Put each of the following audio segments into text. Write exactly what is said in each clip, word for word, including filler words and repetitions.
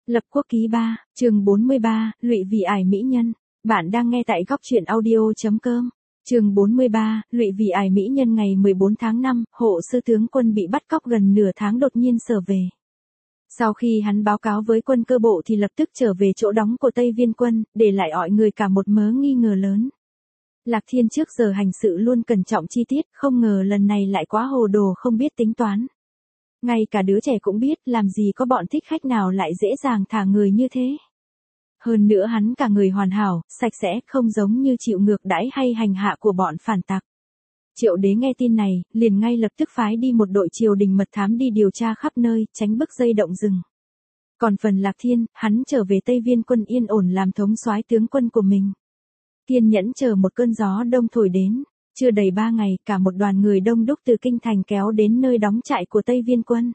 Lập quốc ký ba, chương bốn mươi ba, lụy vì ải mỹ nhân. Bạn đang nghe tại góc truyện audio.com. Chương bốn mươi ba, lụy vì ải mỹ nhân. Ngày mười bốn tháng năm, hộ sư tướng quân bị bắt cóc gần nửa tháng đột nhiên trở về. Sau khi hắn báo cáo với quân cơ bộ thì lập tức trở về chỗ đóng của Tây Viên quân, để lại mọi người cả một mớ nghi ngờ lớn. Lạc Thiên trước giờ hành sự luôn cẩn trọng chi tiết, không ngờ lần này lại quá hồ đồ không biết tính toán. Ngay cả đứa trẻ cũng biết làm gì có bọn thích khách nào lại dễ dàng thả người như thế. Hơn nữa hắn cả người hoàn hảo, sạch sẽ, không giống như chịu ngược đãi hay hành hạ của bọn phản tặc. Triệu đế nghe tin này, liền ngay lập tức phái đi một đội triều đình mật thám đi điều tra khắp nơi, tránh bức dây động rừng. Còn phần Lạc Thiên, hắn trở về Tây Viên quân yên ổn làm thống soái tướng quân của mình. Kiên nhẫn chờ một cơn gió đông thổi đến. Chưa đầy ba ngày, cả một đoàn người đông đúc từ kinh thành kéo đến nơi đóng trại của Tây Viên quân.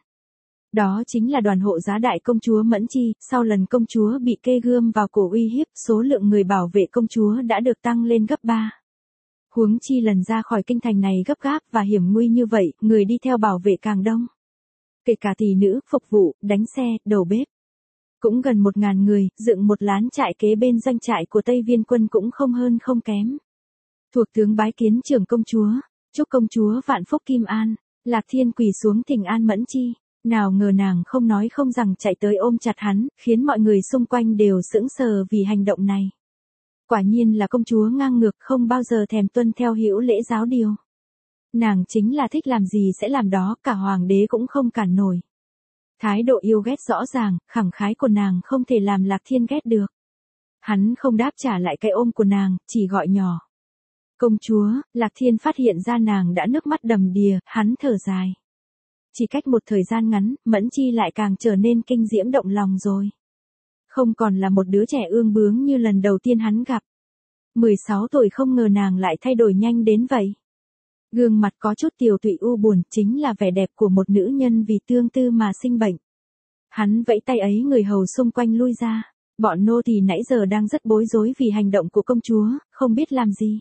Đó chính là đoàn hộ giá đại công chúa Mẫn Chi. Sau lần công chúa bị kê gươm vào cổ uy hiếp, số lượng người bảo vệ công chúa đã được tăng lên gấp ba. Huống chi lần ra khỏi kinh thành này gấp gáp và hiểm nguy như vậy, người đi theo bảo vệ càng đông. Kể cả tỷ nữ, phục vụ, đánh xe, đầu bếp. Cũng gần một ngàn người, dựng một lán trại kế bên doanh trại của Tây Viên quân cũng không hơn không kém. Thuộc tướng bái kiến trưởng công chúa, chúc công chúa vạn phúc kim an. Lạc Thiên quỳ xuống thỉnh an Mẫn Chi. Nào ngờ nàng không nói không rằng chạy tới ôm chặt hắn, khiến mọi người xung quanh đều sững sờ vì hành động này. Quả nhiên là công chúa ngang ngược, không bao giờ thèm tuân theo hữu lễ giáo điều. Nàng chính là thích làm gì sẽ làm đó, cả hoàng đế cũng không cản nổi. Thái độ yêu ghét rõ ràng, khẳng khái của nàng không thể làm Lạc Thiên ghét được. Hắn không đáp trả lại cái ôm của nàng, chỉ gọi nhỏ. Công chúa. Lạc Thiên phát hiện ra nàng đã nước mắt đầm đìa, hắn thở dài. Chỉ cách một thời gian ngắn, Mẫn Chi lại càng trở nên kinh diễm động lòng rồi. Không còn là một đứa trẻ ương bướng như lần đầu tiên hắn gặp. mười sáu tuổi không ngờ nàng lại thay đổi nhanh đến vậy. Gương mặt có chút tiều tụy u buồn, chính là vẻ đẹp của một nữ nhân vì tương tư mà sinh bệnh. Hắn vẫy tay ấy, người hầu xung quanh lui ra. Bọn nô tỳ nãy giờ đang rất bối rối vì hành động của công chúa, không biết làm gì.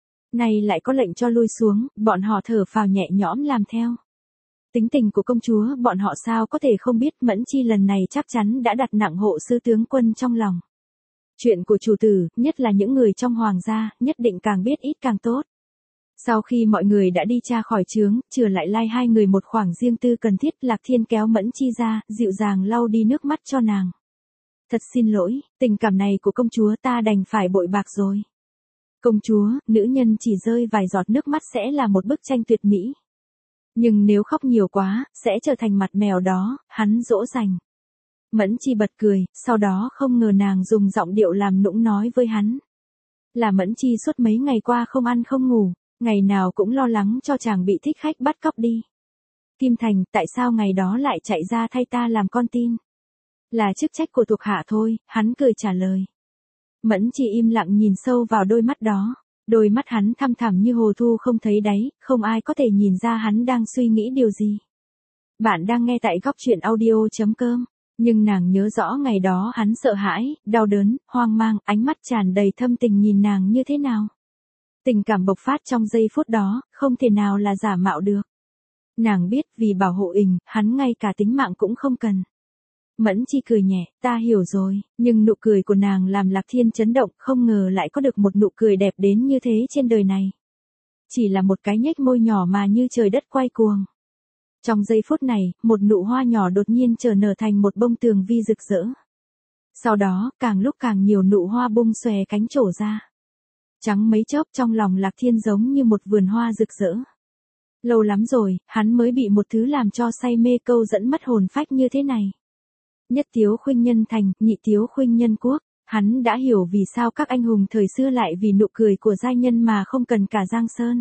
Này lại có lệnh cho lui xuống, bọn họ thở phào nhẹ nhõm làm theo. Tính tình của công chúa bọn họ sao có thể không biết. Mẫn Chi lần này chắc chắn đã đặt nặng hộ sư tướng quân trong lòng. Chuyện của chủ tử, nhất là những người trong hoàng gia, nhất định càng biết ít càng tốt. Sau khi mọi người đã đi tra khỏi trướng, chừa lại lai hai người một khoảng riêng tư cần thiết, Lạc Thiên kéo Mẫn Chi ra, dịu dàng lau đi nước mắt cho nàng. Thật xin lỗi, tình cảm này của công chúa ta đành phải bội bạc rồi. Công chúa, nữ nhân chỉ rơi vài giọt nước mắt sẽ là một bức tranh tuyệt mỹ. Nhưng nếu khóc nhiều quá, sẽ trở thành mặt mèo đó, hắn dỗ dành. Mẫn Chi bật cười, sau đó không ngờ nàng dùng giọng điệu làm nũng nói với hắn. Là Mẫn Chi suốt mấy ngày qua không ăn không ngủ, ngày nào cũng lo lắng cho chàng bị thích khách bắt cóc đi. Kim Thành, tại sao ngày đó lại chạy ra thay ta làm con tin? Là chức trách của thuộc hạ thôi, hắn cười trả lời. Mẫn Chi im lặng nhìn sâu vào đôi mắt đó. Đôi mắt hắn thăm thẳm như hồ thu không thấy đáy, không ai có thể nhìn ra hắn đang suy nghĩ điều gì. Bạn đang nghe tại góc truyện audio.com. Nhưng nàng nhớ rõ ngày đó hắn sợ hãi, đau đớn, hoang mang, ánh mắt tràn đầy thâm tình nhìn nàng như thế nào. Tình cảm bộc phát trong giây phút đó, không thể nào là giả mạo được. Nàng biết vì bảo hộ Ình, hắn ngay cả tính mạng cũng không cần. Mẫn Chi cười nhẹ, ta hiểu rồi, nhưng nụ cười của nàng làm Lạc Thiên chấn động, không ngờ lại có được một nụ cười đẹp đến như thế trên đời này. Chỉ là một cái nhếch môi nhỏ mà như trời đất quay cuồng. Trong giây phút này, một nụ hoa nhỏ đột nhiên trở nở thành một bông tường vi rực rỡ. Sau đó, càng lúc càng nhiều nụ hoa bung xòe cánh trổ ra. Trắng mấy chốc trong lòng Lạc Thiên giống như một vườn hoa rực rỡ. Lâu lắm rồi, hắn mới bị một thứ làm cho say mê câu dẫn mất hồn phách như thế này. Nhất tiếu khuynh nhân thành, nhị tiếu khuynh nhân quốc. Hắn đã hiểu vì sao các anh hùng thời xưa lại vì nụ cười của giai nhân mà không cần cả giang sơn.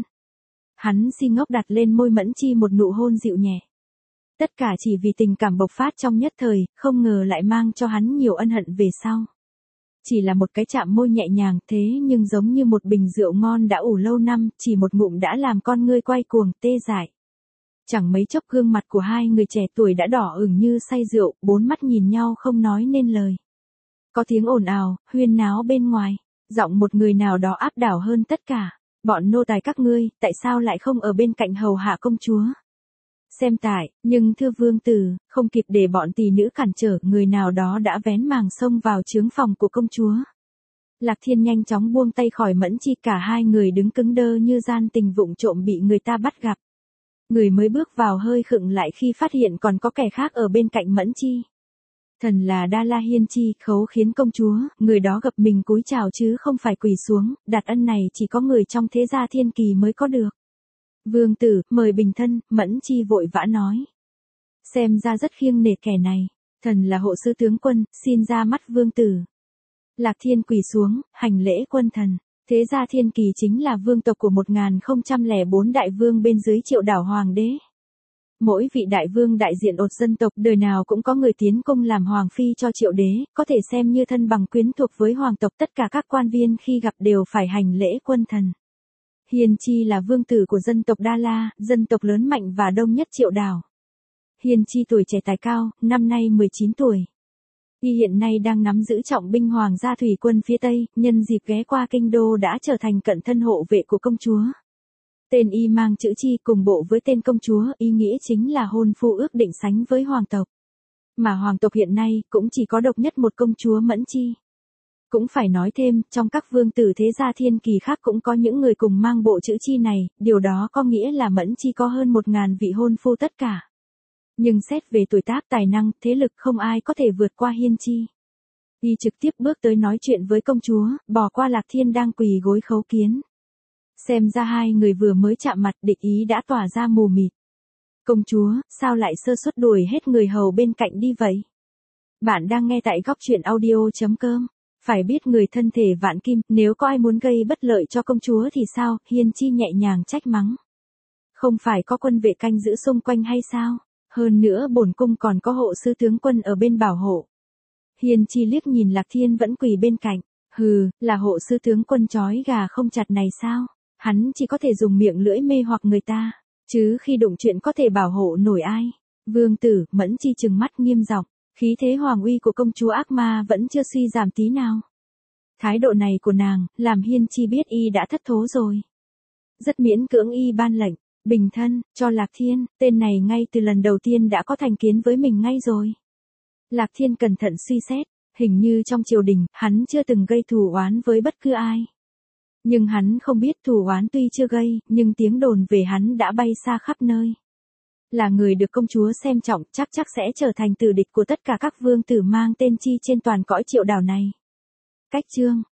Hắn si ngốc đặt lên môi Mẫn Chi một nụ hôn dịu nhẹ. Tất cả chỉ vì tình cảm bộc phát trong nhất thời, không ngờ lại mang cho hắn nhiều ân hận về sau. Chỉ là một cái chạm môi nhẹ nhàng thế nhưng giống như một bình rượu ngon đã ủ lâu năm, chỉ một ngụm đã làm con ngươi quay cuồng, tê dại. Chẳng mấy chốc gương mặt của hai người trẻ tuổi đã đỏ ửng như say rượu, bốn mắt nhìn nhau không nói nên lời. Có tiếng ồn ào, huyên náo bên ngoài, giọng một người nào đó áp đảo hơn tất cả. Bọn nô tài các ngươi, tại sao lại không ở bên cạnh hầu hạ công chúa? Xem tại, nhưng thưa vương tử, không kịp để bọn tỷ nữ cản trở, người nào đó đã vén màng xông vào trướng phòng của công chúa. Lạc Thiên nhanh chóng buông tay khỏi Mẫn Chi, cả hai người đứng cứng đơ như gian tình vụng trộm bị người ta bắt gặp. Người mới bước vào hơi khựng lại khi phát hiện còn có kẻ khác ở bên cạnh Mẫn Chi. Thần là Đa La Hiên Chi, khấu khiến công chúa, người đó gập mình cúi chào chứ không phải quỳ xuống, đặt ân này chỉ có người trong thế gia thiên kỳ mới có được. Vương tử, mời bình thân, Mẫn Chi vội vã nói. Xem ra rất khiêng nể kẻ này, thần là hộ sư tướng quân, xin ra mắt vương tử. Lạc Thiên quỳ xuống, hành lễ quân thần. Thế gia thiên kỳ chính là vương tộc của một nghìn không trăm lẻ bốn đại vương bên dưới Triệu Đảo hoàng đế. Mỗi vị đại vương đại diện ột dân tộc đời nào cũng có người tiến công làm hoàng phi cho Triệu đế, có thể xem như thân bằng quyến thuộc với hoàng tộc, tất cả các quan viên khi gặp đều phải hành lễ quân thần. Hiên Chi là vương tử của dân tộc Đa La, dân tộc lớn mạnh và đông nhất Triệu Đảo. Hiên Chi tuổi trẻ tài cao, năm nay mười chín tuổi. Y hiện nay đang nắm giữ trọng binh hoàng gia thủy quân phía Tây, nhân dịp ghé qua kinh đô đã trở thành cận thân hộ vệ của công chúa. Tên y mang chữ Chi cùng bộ với tên công chúa, ý nghĩa chính là hôn phu ước định sánh với hoàng tộc. Mà hoàng tộc hiện nay cũng chỉ có độc nhất một công chúa Mẫn Chi. Cũng phải nói thêm, trong các vương tử thế gia thiên kỳ khác cũng có những người cùng mang bộ chữ Chi này, điều đó có nghĩa là Mẫn Chi có hơn một ngàn vị hôn phu tất cả. Nhưng xét về tuổi tác, tài năng, thế lực không ai có thể vượt qua Hiên Chi. Y trực tiếp bước tới nói chuyện với công chúa, bỏ qua Lạc Thiên đang quỳ gối khấu kiến. Xem ra hai người vừa mới chạm mặt, địch ý đã tỏa ra mù mịt. Công chúa, sao lại sơ suất đuổi hết người hầu bên cạnh đi vậy? Bạn đang nghe tại góc truyện audio chấm com. Phải biết người thân thể vạn kim, nếu có ai muốn gây bất lợi cho công chúa thì sao? Hiên Chi nhẹ nhàng trách mắng. Không phải có quân vệ canh giữ xung quanh hay sao? Hơn nữa bổn cung còn có hộ sư tướng quân ở bên bảo hộ. Hiên Chi liếc nhìn Lạc Thiên vẫn quỳ bên cạnh. Hừ, là hộ sư tướng quân trói gà không chặt này sao? Hắn chỉ có thể dùng miệng lưỡi mê hoặc người ta, chứ khi đụng chuyện có thể bảo hộ nổi ai. Vương tử, Mẫn Chi trừng mắt nghiêm giọng, khí thế hoàng uy của công chúa ác ma vẫn chưa suy giảm tí nào. Thái độ này của nàng, làm Hiên Chi biết y đã thất thố rồi. Rất miễn cưỡng y ban lệnh, bình thân, cho Lạc Thiên, tên này ngay từ lần đầu tiên đã có thành kiến với mình ngay rồi. Lạc Thiên cẩn thận suy xét, hình như trong triều đình, hắn chưa từng gây thù oán với bất cứ ai. Nhưng hắn không biết thù oán tuy chưa gây, nhưng tiếng đồn về hắn đã bay xa khắp nơi. Là người được công chúa xem trọng, chắc chắc sẽ trở thành tử địch của tất cả các vương tử mang tên Chi trên toàn cõi Triệu Đảo này. Cách chương